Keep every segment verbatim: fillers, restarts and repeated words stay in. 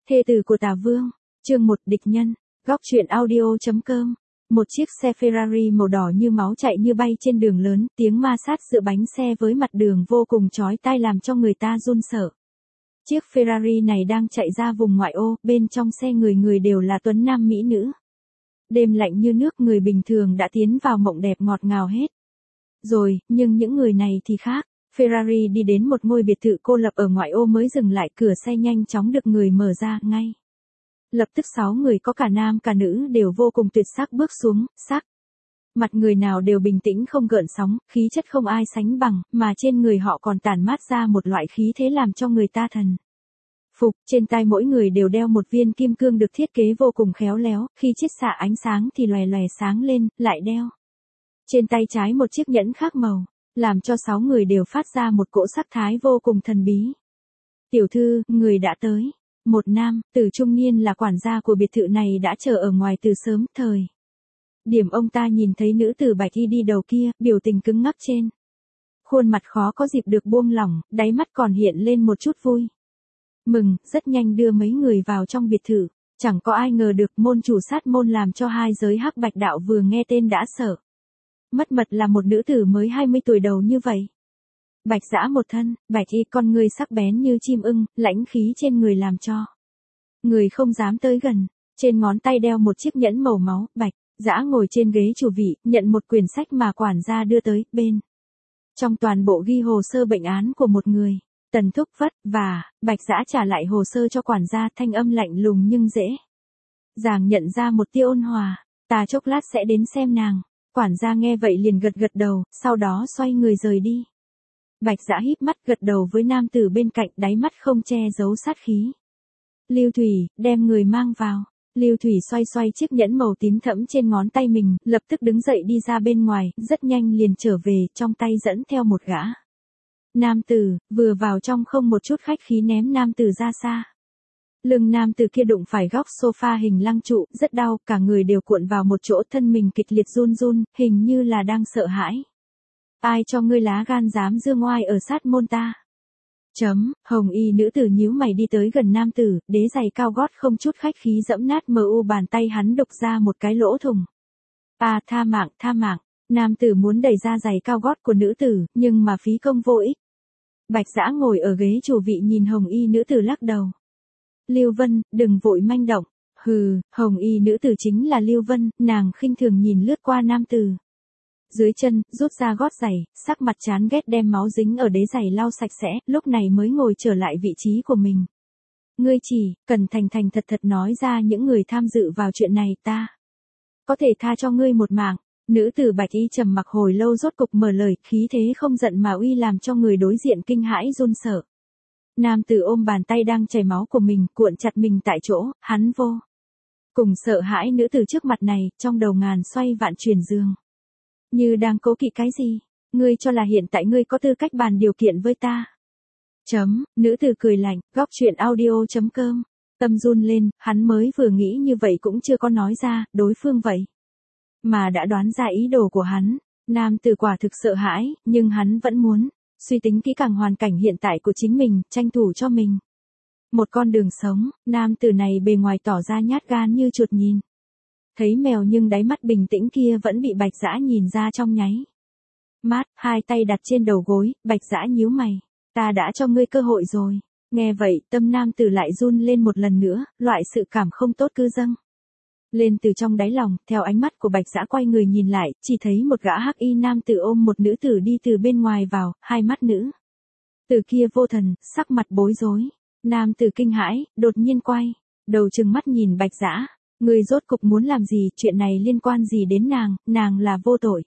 Thê tử của Tả Vương, chương một địch nhân, góc truyện audio.com. Một chiếc xe Ferrari màu đỏ như máu chạy như bay trên đường lớn, tiếng ma sát giữa bánh xe với mặt đường vô cùng chói tai làm cho người ta run sợ. Chiếc Ferrari này đang chạy ra vùng ngoại ô, bên trong xe người người đều là tuấn nam mỹ nữ. Đêm lạnh như nước, người bình thường đã tiến vào mộng đẹp ngọt ngào hết. Rồi, nhưng những người này thì khác. Ferrari đi đến một ngôi biệt thự cô lập ở ngoại ô mới dừng lại, cửa xe nhanh chóng được người mở ra ngay. Lập tức sáu người có cả nam cả nữ đều vô cùng tuyệt sắc bước xuống, sắc. Mặt người nào đều bình tĩnh không gợn sóng, khí chất không ai sánh bằng, mà trên người họ còn tản mát ra một loại khí thế làm cho người ta thần phục. Trên tai mỗi người đều đeo một viên kim cương được thiết kế vô cùng khéo léo, khi chiết xạ ánh sáng thì lòe lòe sáng lên, lại đeo trên tay trái một chiếc nhẫn khác màu, làm cho sáu người đều phát ra một cỗ sắc thái vô cùng thần bí. Tiểu thư, người đã tới. Một nam tử trung niên là quản gia của biệt thự này đã chờ ở ngoài từ sớm. Thời điểm ông ta nhìn thấy nữ tử bạch y đi đầu kia, biểu tình cứng ngắc trên khuôn mặt khó có dịp được buông lỏng, đáy mắt còn hiện lên một chút vui mừng, rất nhanh đưa mấy người vào trong biệt thự. Chẳng có ai ngờ được môn chủ sát môn làm cho hai giới hắc bạch đạo vừa nghe tên đã sợ mất mật là một nữ tử mới hai mươi tuổi đầu như vậy. Bạch dã một thân, bạch y, con người sắc bén như chim ưng, lãnh khí trên người làm cho người không dám tới gần. Trên ngón tay đeo một chiếc nhẫn màu máu. Bạch dã ngồi trên ghế chủ vị, nhận một quyển sách mà quản gia đưa tới, bên trong toàn bộ ghi hồ sơ bệnh án của một người tần thúc vất, và bạch dã trả lại hồ sơ cho quản gia, thanh âm lạnh lùng nhưng dễ dàng nhận ra một tia ôn hòa. Ta chốc lát sẽ đến xem nàng. Quản gia nghe vậy liền gật gật đầu, sau đó xoay người rời đi. Bạch dã híp mắt gật đầu với nam tử bên cạnh, đáy mắt không che giấu sát khí. Lưu Thủy, đem người mang vào. Lưu Thủy xoay xoay chiếc nhẫn màu tím thẫm trên ngón tay mình, lập tức đứng dậy đi ra bên ngoài, rất nhanh liền trở về, trong tay dẫn theo một gã nam tử, vừa vào trong không một chút khách khí ném nam tử ra xa. Lưng nam tử kia đụng phải góc sofa hình lăng trụ, rất đau, cả người đều cuộn vào một chỗ, thân mình kịch liệt run run, hình như là đang sợ hãi. Ai cho ngươi lá gan dám dương oai ở sát môn ta? Chấm, hồng y nữ tử nhíu mày đi tới gần nam tử, đế giày cao gót không chút khách khí dẫm nát mờ u bàn tay hắn, đục ra một cái lỗ thủng. À, tha mạng, tha mạng. Nam tử muốn đẩy ra giày cao gót của nữ tử, nhưng mà phí công vô ích. Bạch dã ngồi ở ghế chủ vị nhìn hồng y nữ tử lắc đầu. Lưu Vân, đừng vội manh động. Hừ, hồng y nữ tử chính là Lưu Vân, nàng khinh thường nhìn lướt qua nam tử dưới chân, rút ra gót giày, sắc mặt chán ghét đem máu dính ở đế giày lau sạch sẽ, lúc này mới ngồi trở lại vị trí của mình. Ngươi chỉ cần thành thành thật thật nói ra những người tham dự vào chuyện này, ta có thể tha cho ngươi một mạng. Nữ tử bạch y trầm mặc hồi lâu rốt cục mở lời, khí thế không giận mà uy làm cho người đối diện kinh hãi run sợ. Nam tử ôm bàn tay đang chảy máu của mình, cuộn chặt mình tại chỗ, hắn vô cùng sợ hãi nữ tử trước mặt này, trong đầu ngàn xoay vạn chuyển giường. Như đang cố kỵ cái gì? Ngươi cho là hiện tại ngươi có tư cách bàn điều kiện với ta? Chấm, nữ tử cười lạnh, góc truyện audio.com. Tâm run lên, hắn mới vừa nghĩ như vậy cũng chưa có nói ra, đối phương vậy mà đã đoán ra ý đồ của hắn. Nam tử quả thực sợ hãi, nhưng hắn vẫn muốn suy tính kỹ càng hoàn cảnh hiện tại của chính mình, tranh thủ cho mình một con đường sống. Nam tử này bề ngoài tỏ ra nhát gan như chuột nhìn thấy mèo, nhưng đáy mắt bình tĩnh kia vẫn bị bạch dã nhìn ra trong nháy mắt. Hai tay đặt trên đầu gối, bạch dã nhíu mày. Ta đã cho ngươi cơ hội rồi. Nghe vậy, tâm nam tử lại run lên một lần nữa, loại sự cảm không tốt cứ dâng lên từ trong đáy lòng. Theo ánh mắt của bạch dã quay người nhìn lại, chỉ thấy một gã hắc y nam tử ôm một nữ tử đi từ bên ngoài vào, hai mắt nữ tử kia vô thần, sắc mặt bối rối. Nam tử kinh hãi, đột nhiên quay đầu trừng mắt nhìn bạch dã. Ngươi rốt cục muốn làm gì, chuyện này liên quan gì đến nàng, nàng là vô tội.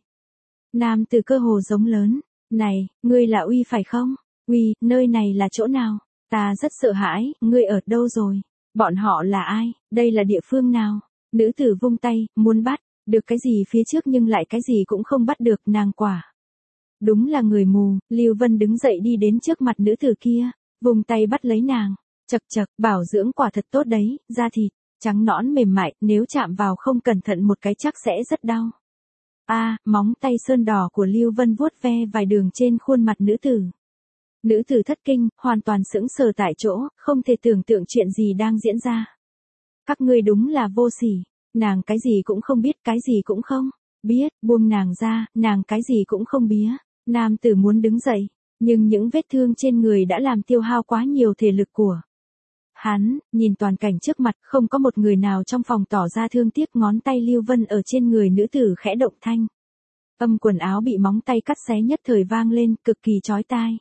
Nam tử cơ hồ giống lớn. Này, ngươi là Uy phải không? Uy, nơi này là chỗ nào? Ta rất sợ hãi, ngươi ở đâu rồi? Bọn họ là ai? Đây là địa phương nào? Nữ tử vung tay, muốn bắt được cái gì phía trước nhưng lại cái gì cũng không bắt được, nàng quả đúng là người mù. Lưu Vân đứng dậy đi đến trước mặt nữ tử kia, vùng tay bắt lấy nàng. Chậc chậc, bảo dưỡng quả thật tốt đấy, da thịt trắng nõn mềm mại, nếu chạm vào không cẩn thận một cái chắc sẽ rất đau. A, à, móng tay sơn đỏ của Lưu Vân vuốt ve vài đường trên khuôn mặt nữ tử. Nữ tử thất kinh, hoàn toàn sững sờ tại chỗ, không thể tưởng tượng chuyện gì đang diễn ra. Các ngươi đúng là vô sỉ, nàng cái gì cũng không biết, cái gì cũng không biết, buông nàng ra, nàng cái gì cũng không bía. Nam tử muốn đứng dậy, nhưng những vết thương trên người đã làm tiêu hao quá nhiều thể lực của hắn, nhìn toàn cảnh trước mặt, không có một người nào trong phòng tỏ ra thương tiếc. Ngón tay Lưu Vân ở trên người nữ tử khẽ động, thanh âm quần áo bị móng tay cắt xé nhất thời vang lên, cực kỳ chói tai.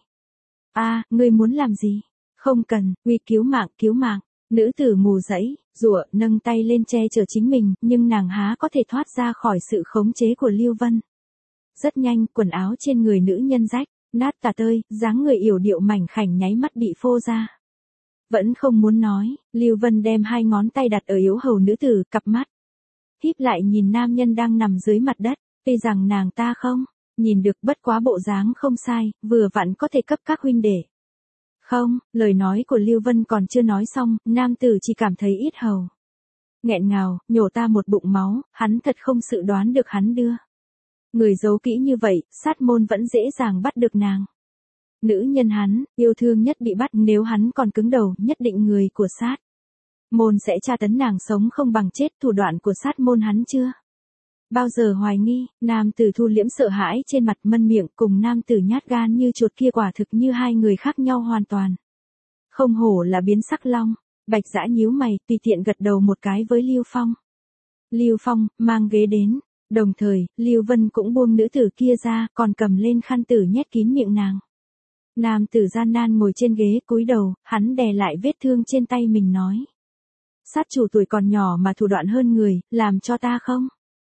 A, ngươi muốn làm gì? Không cần, uy cứu mạng, cứu mạng. Nữ tử mù dẫy, rủa, nâng tay lên che chở chính mình, nhưng nàng há có thể thoát ra khỏi sự khống chế của Lưu Vân. Rất nhanh, quần áo trên người nữ nhân rách, nát tả tơi, dáng người yểu điệu mảnh khảnh nháy mắt bị phô ra. Vẫn không muốn nói, Lưu Vân đem hai ngón tay đặt ở yếu hầu nữ tử, cặp mắt híp lại nhìn nam nhân đang nằm dưới mặt đất, tuy rằng nàng ta không nhìn được, bất quá bộ dáng không sai, vừa vặn có thể cấp các huynh đệ. Không, lời nói của Lưu Vân còn chưa nói xong, nam tử chỉ cảm thấy ít hầu nghẹn ngào, nhổ ta một bụng máu, hắn thật không sự đoán được hắn đưa người giấu kỹ như vậy, sát môn vẫn dễ dàng bắt được nàng. Nữ nhân hắn yêu thương nhất bị bắt, nếu hắn còn cứng đầu, nhất định người của sát môn sẽ tra tấn nàng sống không bằng chết. Thủ đoạn của sát môn hắn chưa bao giờ hoài nghi. Nam tử thu liễm sợ hãi trên mặt, mân miệng, cùng nam tử nhát gan như chuột kia quả thực như hai người khác nhau hoàn toàn. Không hổ là biến sắc long. Bạch Dã nhíu mày, tùy tiện gật đầu một cái với Lưu Phong. Lưu Phong mang ghế đến, đồng thời Lưu Vân cũng buông nữ tử kia ra, còn cầm lên khăn tử nhét kín miệng nàng. Nam tử gian nan ngồi trên ghế, cúi đầu, hắn đè lại vết thương trên tay mình nói: sát chủ tuổi còn nhỏ mà thủ đoạn hơn người, làm cho ta không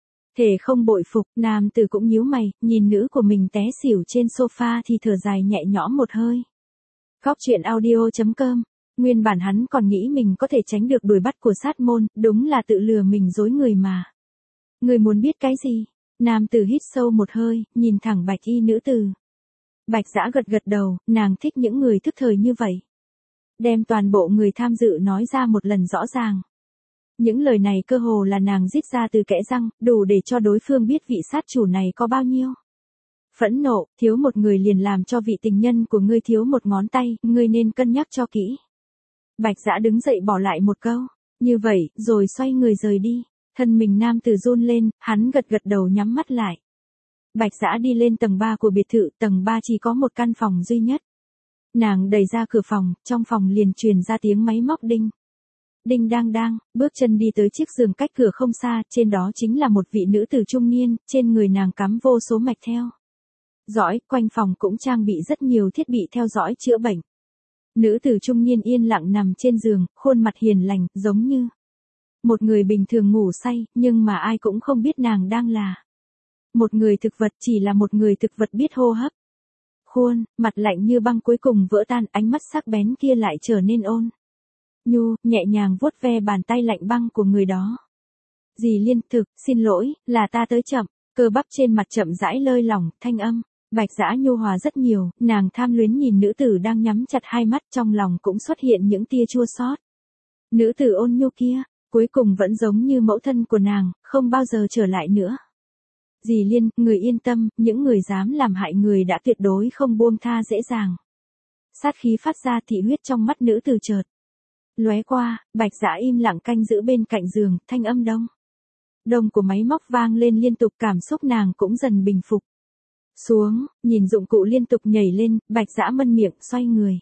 thể không bội phục. Nam tử cũng nhíu mày, nhìn nữ của mình té xỉu trên sofa thì thở dài nhẹ nhõm một hơi. Góc truyện audio chấm com. Nguyên bản hắn còn nghĩ mình có thể tránh được đuổi bắt của sát môn, đúng là tự lừa mình dối người mà. Người muốn biết cái gì? Nam tử hít sâu một hơi, nhìn thẳng bạch y nữ tử. Bạch Dã gật gật đầu, nàng thích những người thức thời như vậy. Đem toàn bộ người tham dự nói ra một lần rõ ràng. Những lời này cơ hồ là nàng rít ra từ kẽ răng, đủ để cho đối phương biết vị sát chủ này có bao nhiêu phẫn nộ. Thiếu một người liền làm cho vị tình nhân của ngươi thiếu một ngón tay, ngươi nên cân nhắc cho kỹ. Bạch Dã đứng dậy bỏ lại một câu như vậy, rồi xoay người rời đi. Thân mình nam tử run lên, hắn gật gật đầu nhắm mắt lại. Bạch Dã đi lên tầng ba của biệt thự, tầng ba chỉ có một căn phòng duy nhất. Nàng đẩy ra cửa phòng, trong phòng liền truyền ra tiếng máy móc đinh. Đinh đang đang, bước chân đi tới chiếc giường cách cửa không xa, trên đó chính là một vị nữ tử trung niên, trên người nàng cắm vô số mạch theo dõi, quanh phòng cũng trang bị rất nhiều thiết bị theo dõi chữa bệnh. Nữ tử trung niên yên lặng nằm trên giường, khuôn mặt hiền lành, giống như một người bình thường ngủ say, nhưng mà ai cũng không biết nàng đang là một người thực vật, chỉ là một người thực vật biết hô hấp. Khuôn mặt lạnh như băng cuối cùng vỡ tan, ánh mắt sắc bén kia lại trở nên ôn nhu, nhẹ nhàng vuốt ve bàn tay lạnh băng của người đó. Dì Liên, thực, xin lỗi, là ta tới chậm. Cơ bắp trên mặt chậm rãi lơi lỏng, thanh âm Bạch Dã nhu hòa rất nhiều, nàng tham luyến nhìn nữ tử đang nhắm chặt hai mắt, trong lòng cũng xuất hiện những tia chua xót. Nữ tử ôn nhu kia, cuối cùng vẫn giống như mẫu thân của nàng, không bao giờ trở lại nữa. Dì Liên, người yên tâm, những người dám làm hại người đã tuyệt đối không buông tha dễ dàng. Sát khí phát ra, thị huyết trong mắt nữ tử chợt lóe qua. Bạch Dã im lặng canh giữ bên cạnh giường, thanh âm đông đông của máy móc vang lên liên tục, cảm xúc nàng cũng dần bình phục xuống, nhìn dụng cụ liên tục nhảy lên, Bạch Dã mân miệng, xoay người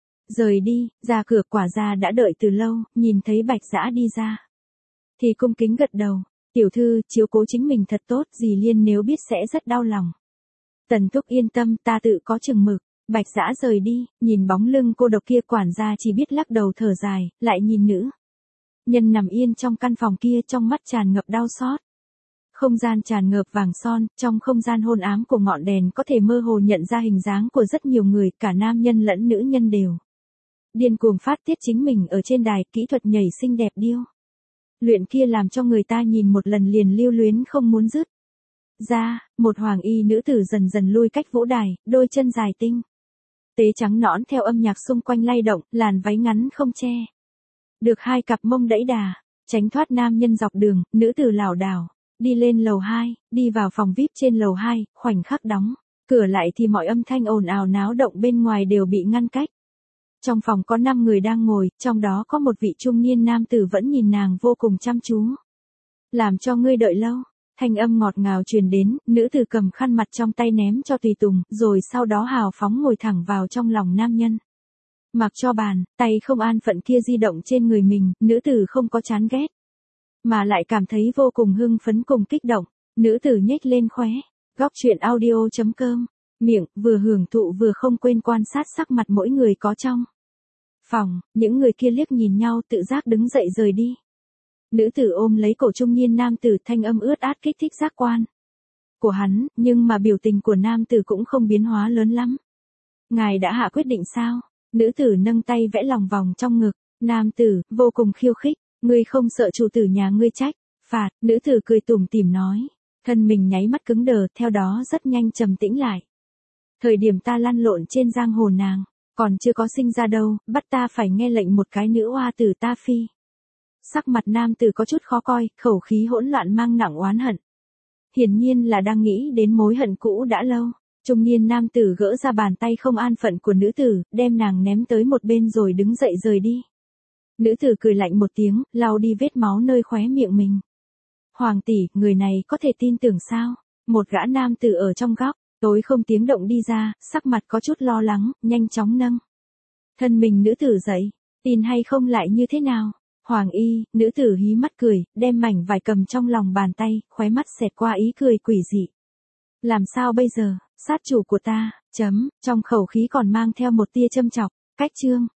rời đi. Ra cửa, quả ra đã đợi từ lâu, nhìn thấy Bạch Dã đi ra thì cung kính gật đầu. Tiểu thư, chiếu cố chính mình thật tốt, dì Liên nếu biết sẽ rất đau lòng. Tần thúc yên tâm, ta tự có chừng mực. Bạch Dã rời đi, nhìn bóng lưng cô độc kia, quản gia chỉ biết lắc đầu thở dài, lại nhìn nữ nhân nằm yên trong căn phòng kia, trong mắt tràn ngập đau xót. Không gian tràn ngập vàng son, trong không gian hôn ám của ngọn đèn có thể mơ hồ nhận ra hình dáng của rất nhiều người, cả nam nhân lẫn nữ nhân đều điên cuồng phát tiết chính mình ở trên đài, kỹ thuật nhảy xinh đẹp điêu luyện kia làm cho người ta nhìn một lần liền lưu luyến không muốn dứt ra. Một hoàng y nữ tử dần dần lui cách vũ đài, đôi chân dài tinh tế trắng nõn theo âm nhạc xung quanh lay động, làn váy ngắn không che được hai cặp mông đẫy đà, tránh thoát nam nhân dọc đường. Nữ tử lảo đảo đi lên lầu hai, đi vào phòng vi ai pi trên lầu hai, khoảnh khắc đóng Cửa lại thì mọi âm thanh ồn ào náo động bên ngoài đều bị ngăn cách. Trong phòng có năm người đang ngồi, trong đó có một vị trung niên nam tử vẫn nhìn nàng vô cùng chăm chú. Làm cho ngươi đợi lâu, thanh âm ngọt ngào truyền đến, nữ tử cầm khăn mặt trong tay ném cho tùy tùng, rồi sau đó hào phóng ngồi thẳng vào trong lòng nam nhân. Mặc cho bàn, tay không an phận kia di động trên người mình, nữ tử không có chán ghét, mà lại cảm thấy vô cùng hưng phấn cùng kích động. Nữ tử nhếch lên khóe, góc truyện audio chấm com, miệng, vừa hưởng thụ vừa không quên quan sát sắc mặt mỗi người có trong phòng. Những người kia liếc nhìn nhau tự giác đứng dậy rời đi. Nữ tử ôm lấy cổ trung niên nam tử, thanh âm ướt át kích thích giác quan của hắn, nhưng mà biểu tình của nam tử cũng không biến hóa lớn lắm. Ngài đã hạ quyết định sao? Nữ tử nâng tay vẽ lòng vòng trong ngực. Nam tử, vô cùng khiêu khích, ngươi không sợ chủ tử nhà ngươi trách phạt? Nữ tử cười tủm tỉm nói. Thân mình nháy mắt cứng đờ, theo đó rất nhanh trầm tĩnh lại. Thời điểm ta lăn lộn trên giang hồ nàng còn chưa có sinh ra đâu, bắt ta phải nghe lệnh một cái nữ oa tử ta phi. Sắc mặt nam tử có chút khó coi, khẩu khí hỗn loạn mang nặng oán hận. Hiển nhiên là đang nghĩ đến mối hận cũ đã lâu. Trung niên nam tử gỡ ra bàn tay không an phận của nữ tử, đem nàng ném tới một bên rồi đứng dậy rời đi. Nữ tử cười lạnh một tiếng, lau đi vết máu nơi khóe miệng mình. Hoàng tỷ, người này có thể tin tưởng sao? Một gã nam tử ở trong góc, tối không tiếng động đi ra, sắc mặt có chút lo lắng, nhanh chóng nâng thân mình nữ tử dậy. Tin hay không lại như thế nào? Hoàng y, nữ tử hí mắt cười, đem mảnh vải cầm trong lòng bàn tay, khóe mắt xẹt qua ý cười quỷ dị. Làm sao bây giờ, sát chủ của ta, chấm, trong khẩu khí còn mang theo một tia châm chọc. Cách chương